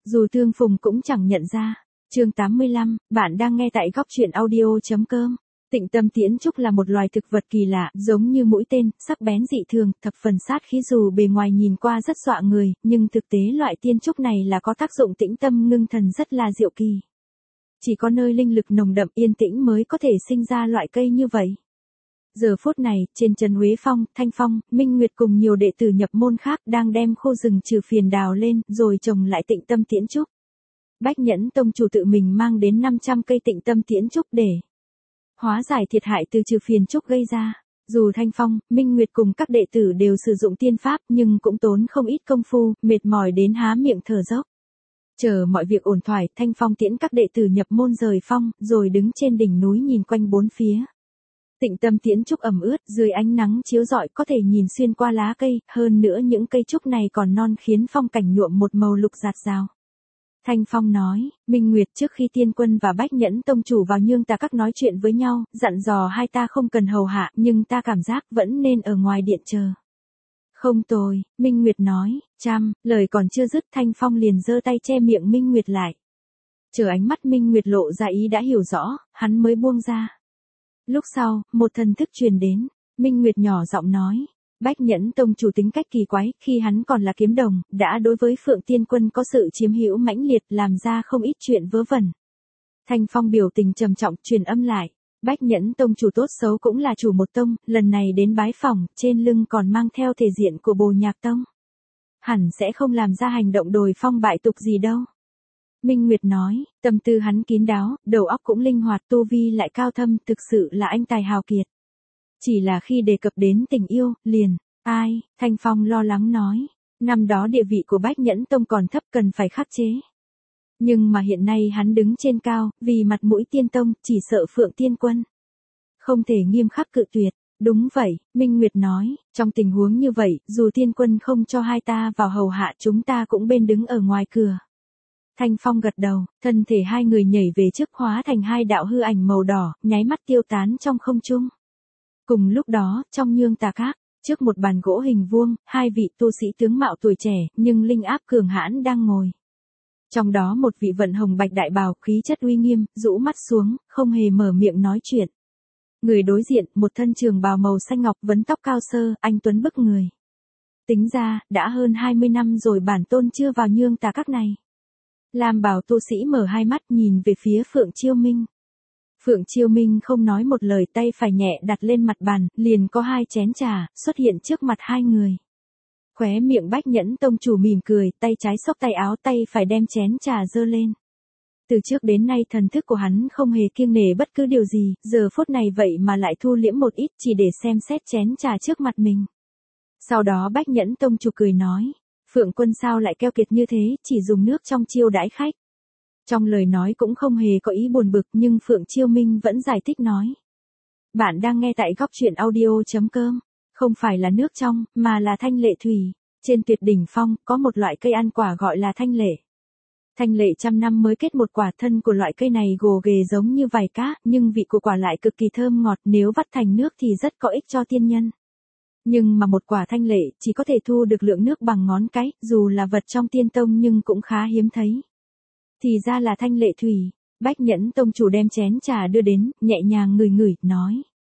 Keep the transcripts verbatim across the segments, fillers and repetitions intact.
Dù tương phùng cũng chẳng nhận ra. Chương tám mươi lăm, bạn đang nghe tại góc truyện audio.com. Tịnh tâm tiễn trúc là một loài thực vật kỳ lạ, giống như mũi tên, sắc bén dị thường, thập phần sát khí dù bề ngoài nhìn qua rất dọa người, nhưng thực tế loại tiên trúc này là có tác dụng tĩnh tâm ngưng thần rất là diệu kỳ. Chỉ có nơi linh lực nồng đậm yên tĩnh mới có thể sinh ra loại cây như vậy. Giờ phút này, trên chân Huế Phong, Thanh Phong, Minh Nguyệt cùng nhiều đệ tử nhập môn khác đang đem khô rừng trừ phiền đào lên, rồi trồng lại tịnh tâm tiễn trúc. Bách Nhẫn Tông chủ tự mình mang đến năm trăm cây tịnh tâm tiễn trúc để hóa giải thiệt hại từ trừ phiền trúc gây ra. Dù Thanh Phong, Minh Nguyệt cùng các đệ tử đều sử dụng tiên pháp nhưng cũng tốn không ít công phu, mệt mỏi đến há miệng thở dốc. Chờ mọi việc ổn thỏa, Thanh Phong tiễn các đệ tử nhập môn rời phong, rồi đứng trên đỉnh núi nhìn quanh bốn phía. Tịnh tâm tiễn trúc ẩm ướt, dưới ánh nắng chiếu rọi có thể nhìn xuyên qua lá cây, hơn nữa những cây trúc này còn non khiến phong cảnh nhuộm một màu lục rạt rào. Thanh Phong nói, Minh Nguyệt trước khi Tiên Quân và Bách Nhẫn Tông chủ vào Nhương ta các nói chuyện với nhau, dặn dò hai ta không cần hầu hạ, nhưng ta cảm giác vẫn nên ở ngoài điện chờ. Không tồi, Minh Nguyệt nói, chăm, lời còn chưa dứt Thanh Phong liền giơ tay che miệng Minh Nguyệt lại. Chờ ánh mắt Minh Nguyệt lộ ra ý đã hiểu rõ, hắn mới buông ra. Lúc sau, một thần thức truyền đến, Minh Nguyệt nhỏ giọng nói, Bách Nhẫn Tông chủ tính cách kỳ quái, khi hắn còn là kiếm đồng, đã đối với Phượng Tiên Quân có sự chiếm hữu mãnh liệt làm ra không ít chuyện vớ vẩn. Thanh Phong biểu tình trầm trọng truyền âm lại, Bách Nhẫn Tông chủ tốt xấu cũng là chủ một tông, lần này đến bái phỏng, trên lưng còn mang theo thể diện của Bồ Nhạc Tông. Hẳn sẽ không làm ra hành động đồi phong bại tục gì đâu. Minh Nguyệt nói, tâm tư hắn kín đáo, đầu óc cũng linh hoạt, tu vi lại cao thâm, thực sự là anh tài hào kiệt. Chỉ là khi đề cập đến tình yêu, liền, ai, Thanh Phong lo lắng nói, năm đó địa vị của Bách Nhẫn Tông còn thấp cần phải khắc chế. Nhưng mà hiện nay hắn đứng trên cao, vì mặt mũi Tiên Tông, chỉ sợ Phượng Tiên Quân không thể nghiêm khắc cự tuyệt. Đúng vậy, Minh Nguyệt nói, trong tình huống như vậy, dù Tiên Quân không cho hai ta vào hầu hạ chúng ta cũng bên đứng ở ngoài cửa. Thanh Phong gật đầu, thân thể hai người nhảy về trước hóa thành hai đạo hư ảnh màu đỏ, nháy mắt tiêu tán trong không trung. Cùng lúc đó, trong Nhương ta các, trước một bàn gỗ hình vuông, hai vị tu sĩ tướng mạo tuổi trẻ, nhưng linh áp cường hãn đang ngồi. Trong đó một vị vận hồng bạch đại bào, khí chất uy nghiêm, rũ mắt xuống, không hề mở miệng nói chuyện. Người đối diện, một thân trường bào màu xanh ngọc vấn tóc cao sơ, anh tuấn bức người. Tính ra, đã hơn hai mươi năm rồi bản tôn chưa vào Nhương ta các này. Lam bào tu sĩ mở hai mắt nhìn về phía Phượng Chiêu Minh. Phượng Chiêu Minh không nói một lời, tay phải nhẹ đặt lên mặt bàn, liền có hai chén trà xuất hiện trước mặt hai người. Khóe miệng Bách Nhẫn Tông chủ mỉm cười, tay trái xốc tay áo, tay phải đem chén trà giơ lên. Từ trước đến nay thần thức của hắn không hề kiêng nể bất cứ điều gì, giờ phút này vậy mà lại thu liễm một ít chỉ để xem xét chén trà trước mặt mình. Sau đó Bách Nhẫn Tông chủ cười nói, Phượng Quân sao lại keo kiệt như thế, chỉ dùng nước trong chiêu đãi khách. Trong lời nói cũng không hề có ý buồn bực, nhưng Phượng Chiêu Minh vẫn giải thích nói. Bạn đang nghe tại góc truyện audio.com, không phải là nước trong, mà là thanh lệ thủy. Trên tuyệt đỉnh phong, có một loại cây ăn quả gọi là thanh lệ. Thanh lệ trăm năm mới kết một quả, thân của loại cây này gồ ghề giống như vảy cá, nhưng vị của quả lại cực kỳ thơm ngọt, nếu vắt thành nước thì rất có ích cho tiên nhân. Nhưng mà một quả thanh lệ chỉ có thể thu được lượng nước bằng ngón cái, dù là vật trong Tiên Tông nhưng cũng khá hiếm thấy. Thì ra là thanh lệ thủy. Bách Nhẫn Tông chủ đem chén trà đưa đến, nhẹ nhàng ngửi ngửi, nói.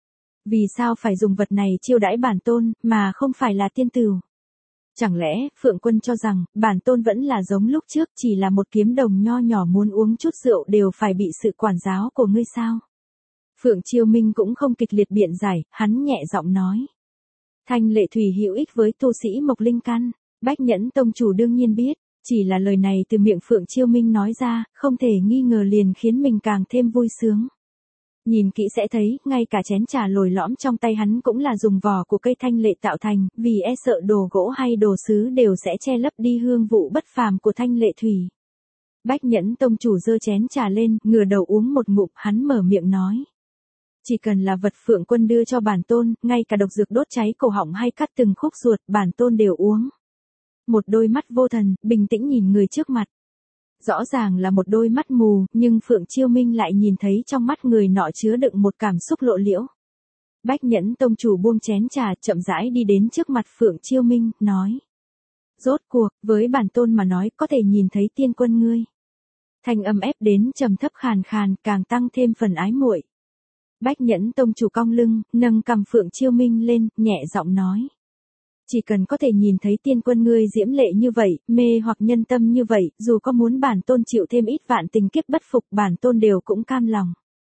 Vì sao phải dùng vật này chiêu đãi bản tôn, mà không phải là tiên tửu? Chẳng lẽ, Phượng Quân cho rằng, bản tôn vẫn là giống lúc trước, chỉ là một kiếm đồng nho nhỏ muốn uống chút rượu đều phải bị sự quản giáo của ngươi sao? Phượng Chiêu Minh cũng không kịch liệt biện giải, hắn nhẹ giọng nói. Thanh lệ thủy hữu ích với tu sĩ mộc linh căn, Bách Nhẫn Tông chủ đương nhiên biết, chỉ là lời này từ miệng Phượng Chiêu Minh nói ra, không thể nghi ngờ liền khiến mình càng thêm vui sướng. Nhìn kỹ sẽ thấy, ngay cả chén trà lồi lõm trong tay hắn cũng là dùng vỏ của cây thanh lệ tạo thành, vì e sợ đồ gỗ hay đồ sứ đều sẽ che lấp đi hương vụ bất phàm của thanh lệ thủy. Bách Nhẫn Tông chủ giơ chén trà lên, ngửa đầu uống một ngụm, hắn mở miệng nói. Chỉ cần là vật Phượng Quân đưa cho bản tôn, ngay cả độc dược đốt cháy cổ họng hay cắt từng khúc ruột, bản tôn đều uống. Một đôi mắt vô thần, bình tĩnh nhìn người trước mặt. Rõ ràng là một đôi mắt mù, nhưng Phượng Chiêu Minh lại nhìn thấy trong mắt người nọ chứa đựng một cảm xúc lộ liễu. Bách Nhẫn Tông chủ buông chén trà, chậm rãi đi đến trước mặt Phượng Chiêu Minh, nói. Rốt cuộc, với bản tôn mà nói có thể nhìn thấy tiên quân ngươi. Thanh âm ép đến trầm thấp khàn khàn, càng tăng thêm phần ái muội. Bách Nhẫn Tông chủ cong lưng, nâng cằm Phượng Chiêu Minh lên, nhẹ giọng nói. Chỉ cần có thể nhìn thấy tiên quân ngươi diễm lệ như vậy, mê hoặc nhân tâm như vậy, dù có muốn bản tôn chịu thêm ít vạn tình kiếp bất phục, bản tôn đều cũng cam lòng.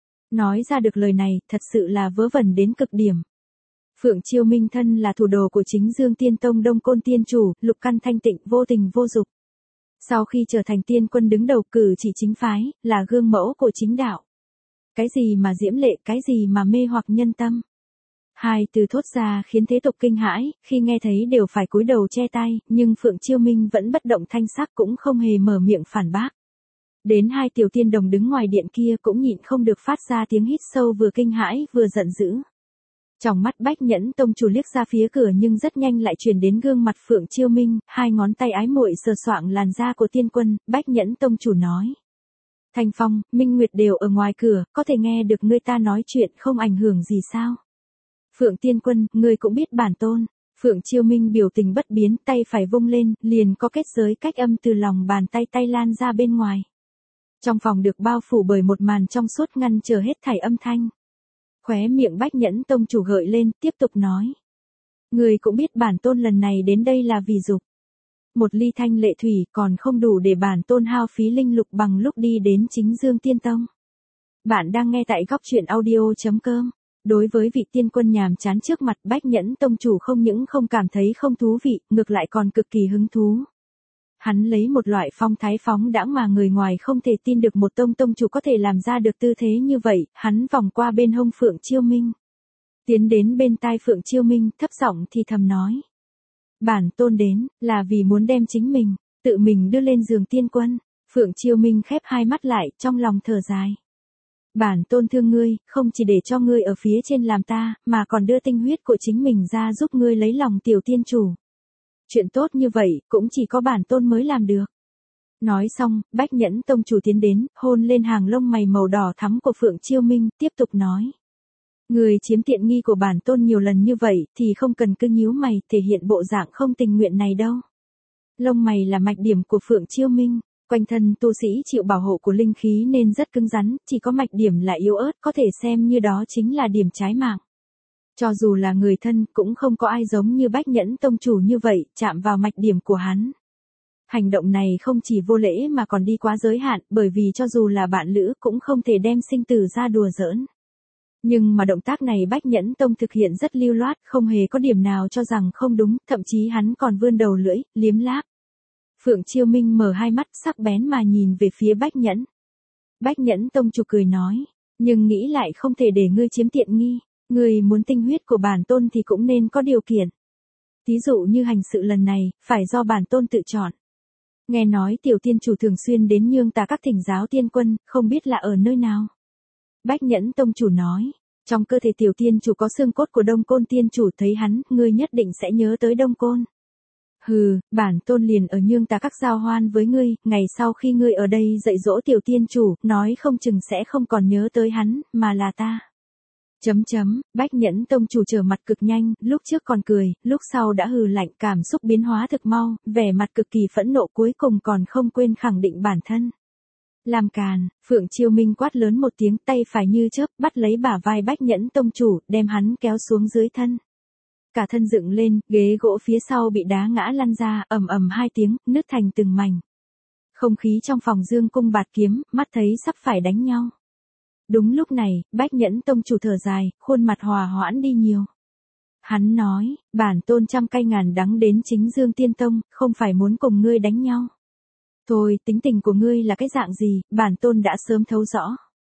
Nói ra được lời này, thật sự là vớ vẩn đến cực điểm. Phượng Chiêu Minh thân là thủ đồ của chính Dương Tiên Tông Đông Côn Tiên Chủ, lục căn thanh tịnh, vô tình vô dục. Sau khi trở thành tiên quân đứng đầu cử chỉ chính phái, là gương mẫu của chính đạo. Cái gì mà diễm lệ, cái gì mà mê hoặc nhân tâm. Hai từ thốt ra khiến thế tục kinh hãi, khi nghe thấy đều phải cúi đầu che tay, nhưng Phượng Chiêu Minh vẫn bất động thanh sắc cũng không hề mở miệng phản bác. Đến hai tiểu tiên đồng đứng ngoài điện kia cũng nhịn không được phát ra tiếng hít sâu vừa kinh hãi vừa giận dữ. Trong mắt Bách Nhẫn Tông chủ liếc ra phía cửa nhưng rất nhanh lại truyền đến gương mặt Phượng Chiêu Minh, hai ngón tay ái muội sờ soạng làn da của tiên quân, Bách Nhẫn Tông chủ nói. Thanh Phong, Minh Nguyệt đều ở ngoài cửa, có thể nghe được người ta nói chuyện không ảnh hưởng gì sao? Phượng tiên quân, ngươi cũng biết bản tôn. Phượng Chiêu Minh biểu tình bất biến, tay phải vung lên, liền có kết giới cách âm từ lòng bàn tay tay lan ra bên ngoài. Trong phòng được bao phủ bởi một màn trong suốt ngăn chờ hết thảy âm thanh. Khóe miệng Bách Nhẫn Tông chủ gợi lên, tiếp tục nói. Người cũng biết bản tôn lần này đến đây là vì dục. Một ly thanh lệ thủy còn không đủ để bản tôn hao phí linh lục bằng lúc đi đến chính Dương Tiên Tông. Bạn đang nghe tại góc truyện audio chấm com. Đối với vị tiên quân nhàm chán trước mặt Bách Nhẫn Tông chủ không những không cảm thấy không thú vị, ngược lại còn cực kỳ hứng thú. Hắn lấy một loại phong thái phóng đãng mà người ngoài không thể tin được một tông tông chủ có thể làm ra được tư thế như vậy, hắn vòng qua bên hông Phượng Chiêu Minh. Tiến đến bên tai Phượng Chiêu Minh, thấp giọng thì thầm nói. Bản tôn đến, là vì muốn đem chính mình, tự mình đưa lên giường tiên quân. Phượng Chiêu Minh khép hai mắt lại, trong lòng thở dài. Bản tôn thương ngươi, không chỉ để cho ngươi ở phía trên làm ta, mà còn đưa tinh huyết của chính mình ra giúp ngươi lấy lòng tiểu tiên chủ. Chuyện tốt như vậy, cũng chỉ có bản tôn mới làm được. Nói xong, Bách Nhẫn Tông chủ tiến đến, hôn lên hàng lông mày màu đỏ thắm của Phượng Chiêu Minh, tiếp tục nói. Người chiếm tiện nghi của bản tôn nhiều lần như vậy, thì không cần cứ nhíu mày, thể hiện bộ dạng không tình nguyện này đâu. Lông mày là mạch điểm của Phượng Chiêu Minh. Quanh thân tu sĩ chịu bảo hộ của linh khí nên rất cứng rắn, chỉ có mạch điểm là yếu ớt, có thể xem như đó chính là điểm trái mạng. Cho dù là người thân, cũng không có ai giống như Bách Nhẫn Tông chủ như vậy, chạm vào mạch điểm của hắn. Hành động này không chỉ vô lễ mà còn đi quá giới hạn, bởi vì cho dù là bạn lữ cũng không thể đem sinh tử ra đùa giỡn. Nhưng mà động tác này Bách Nhẫn Tông thực hiện rất lưu loát, không hề có điểm nào cho rằng không đúng, thậm chí hắn còn vươn đầu lưỡi, liếm láp. Phượng Chiêu Minh mở hai mắt sắc bén mà nhìn về phía Bách Nhẫn. Bách Nhẫn Tông chủ cười nói, nhưng nghĩ lại không thể để ngươi chiếm tiện nghi, ngươi muốn tinh huyết của bản tôn thì cũng nên có điều kiện. Ví dụ như hành sự lần này, phải do bản tôn tự chọn. Nghe nói tiểu tiên chủ thường xuyên đến nhương tà các thỉnh giáo tiên quân, không biết là ở nơi nào. Bách Nhẫn Tông chủ nói, trong cơ thể tiểu tiên chủ có xương cốt của Đông Côn tiên chủ, thấy hắn, ngươi nhất định sẽ nhớ tới Đông Côn. Hừ, bản tôn liền ở nhương tà các giao hoan với ngươi, ngày sau khi ngươi ở đây dạy dỗ tiểu tiên chủ, nói không chừng sẽ không còn nhớ tới hắn, mà là ta. Chấm chấm, Bách Nhẫn Tông chủ trở mặt cực nhanh, lúc trước còn cười, lúc sau đã hừ lạnh, cảm xúc biến hóa thực mau, vẻ mặt cực kỳ phẫn nộ, cuối cùng còn không quên khẳng định bản thân. Làm càn, Phượng Chiêu Minh quát lớn một tiếng, tay phải như chớp, bắt lấy bả vai Bách Nhẫn Tông chủ, đem hắn kéo xuống dưới thân. Cả thân dựng lên, ghế gỗ phía sau bị đá ngã lăn ra, ầm ầm hai tiếng, nứt thành từng mảnh. Không khí trong phòng dương cung bạt kiếm, mắt thấy sắp phải đánh nhau. Đúng lúc này, Bách Nhẫn Tông chủ thở dài, khuôn mặt hòa hoãn đi nhiều. Hắn nói, bản tôn trăm cay ngàn đắng đến chính Dương Tiên Tông, không phải muốn cùng ngươi đánh nhau. Thôi, tính tình của ngươi là cái dạng gì, bản tôn đã sớm thấu rõ.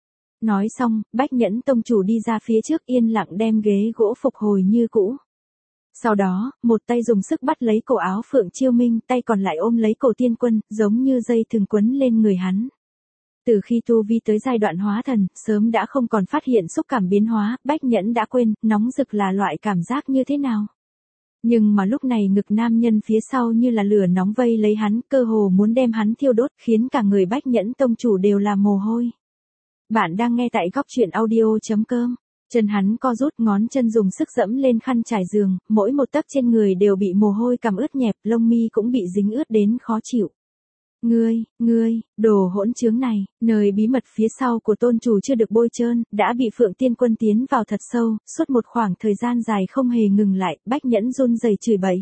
Nói xong, Bách Nhẫn Tông chủ đi ra phía trước yên lặng đem ghế gỗ phục hồi như cũ. Sau đó, một tay dùng sức bắt lấy cổ áo Phượng Chiêu Minh, tay còn lại ôm lấy cổ tiên quân, giống như dây thừng quấn lên người hắn. Từ khi tu vi tới giai đoạn hóa thần, sớm đã không còn phát hiện xúc cảm biến hóa, Bách Nhẫn đã quên, nóng rực là loại cảm giác như thế nào. Nhưng mà lúc này ngực nam nhân phía sau như là lửa nóng vây lấy hắn, cơ hồ muốn đem hắn thiêu đốt, khiến cả người Bách Nhẫn Tông chủ đều là mồ hôi. Bạn đang nghe tại góc truyện audio chấm com. Chân hắn co rút, ngón chân dùng sức dẫm lên khăn trải giường, mỗi một tấc trên người đều bị mồ hôi cằm ướt nhẹp, lông mi cũng bị dính ướt đến khó chịu. Ngươi, ngươi, đồ hỗn trướng này, nơi bí mật phía sau của tôn chủ chưa được bôi trơn, đã bị Phượng Tiên Quân tiến vào thật sâu, suốt một khoảng thời gian dài không hề ngừng lại, Bách Nhẫn run rẩy chửi bậy.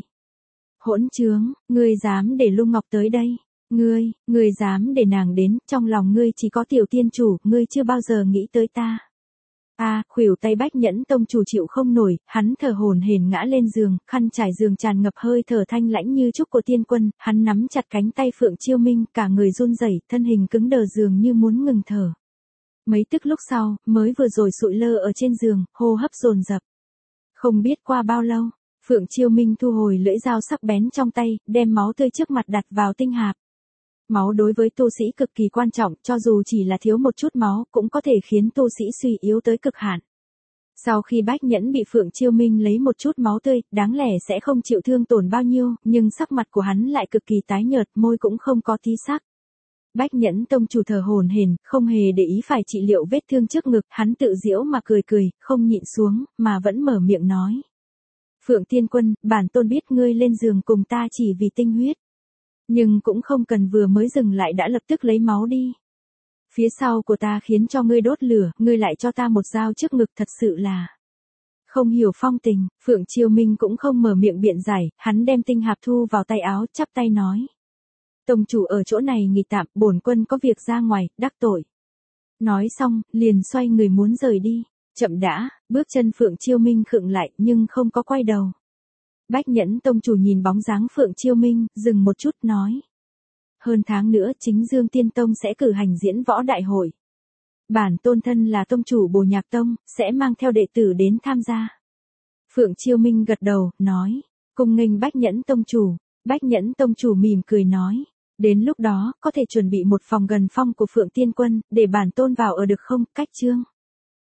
Hỗn trướng, ngươi dám để Lung Ngọc tới đây? Ngươi, ngươi dám để nàng đến, trong lòng ngươi chỉ có tiểu tiên chủ, ngươi chưa bao giờ nghĩ tới ta. A, à, khuỷu tay Bách Nhẫn tông chủ chịu không nổi, hắn thở hổn hển ngã lên giường, khăn trải giường tràn ngập hơi thở thanh lãnh như trúc của tiên quân, hắn nắm chặt cánh tay Phượng Chiêu Minh, cả người run rẩy, thân hình cứng đờ dường như muốn ngừng thở. Mấy tức lúc sau, mới vừa rồi sụi lơ ở trên giường, hô hấp dồn dập. Không biết qua bao lâu, Phượng Chiêu Minh thu hồi lưỡi dao sắc bén trong tay, đem máu tươi trước mặt đặt vào tinh hạp. Máu đối với tu sĩ cực kỳ quan trọng, cho dù chỉ là thiếu một chút máu, cũng có thể khiến tu sĩ suy yếu tới cực hạn. Sau khi Bách Nhẫn bị Phượng Chiêu Minh lấy một chút máu tươi, đáng lẽ sẽ không chịu thương tổn bao nhiêu, nhưng sắc mặt của hắn lại cực kỳ tái nhợt, môi cũng không có tí sắc. Bách Nhẫn tông chủ thở hổn hển, không hề để ý phải trị liệu vết thương trước ngực, hắn tự giễu mà cười cười, không nhịn xuống, mà vẫn mở miệng nói. Phượng Tiên Quân, bản tôn biết ngươi lên giường cùng ta chỉ vì tinh huyết. Nhưng cũng không cần vừa mới dừng lại đã lập tức lấy máu đi. Phía sau của ta khiến cho ngươi đốt lửa, ngươi lại cho ta một dao trước ngực, thật sự là không hiểu phong tình. Phượng Chiêu Minh cũng không mở miệng biện giải, hắn đem tinh hạp thu vào tay áo, chắp tay nói. Tông chủ ở chỗ này nghỉ tạm, bổn quân có việc ra ngoài, đắc tội. Nói xong, liền xoay người muốn rời đi. Chậm đã, bước chân Phượng Chiêu Minh khựng lại, nhưng không có quay đầu. Bách Nhẫn tông chủ nhìn bóng dáng Phượng Chiêu Minh, dừng một chút nói. Hơn tháng nữa chính Dương Tiên Tông sẽ cử hành diễn võ đại hội. Bản tôn thân là tông chủ Bồ Nhạc Tông, sẽ mang theo đệ tử đến tham gia. Phượng Chiêu Minh gật đầu, nói. Cung nghênh Bách Nhẫn tông chủ. Bách Nhẫn tông chủ mỉm cười nói. Đến lúc đó, có thể chuẩn bị một phòng gần phong của Phượng Tiên Quân, để bản tôn vào ở được không, cách chương.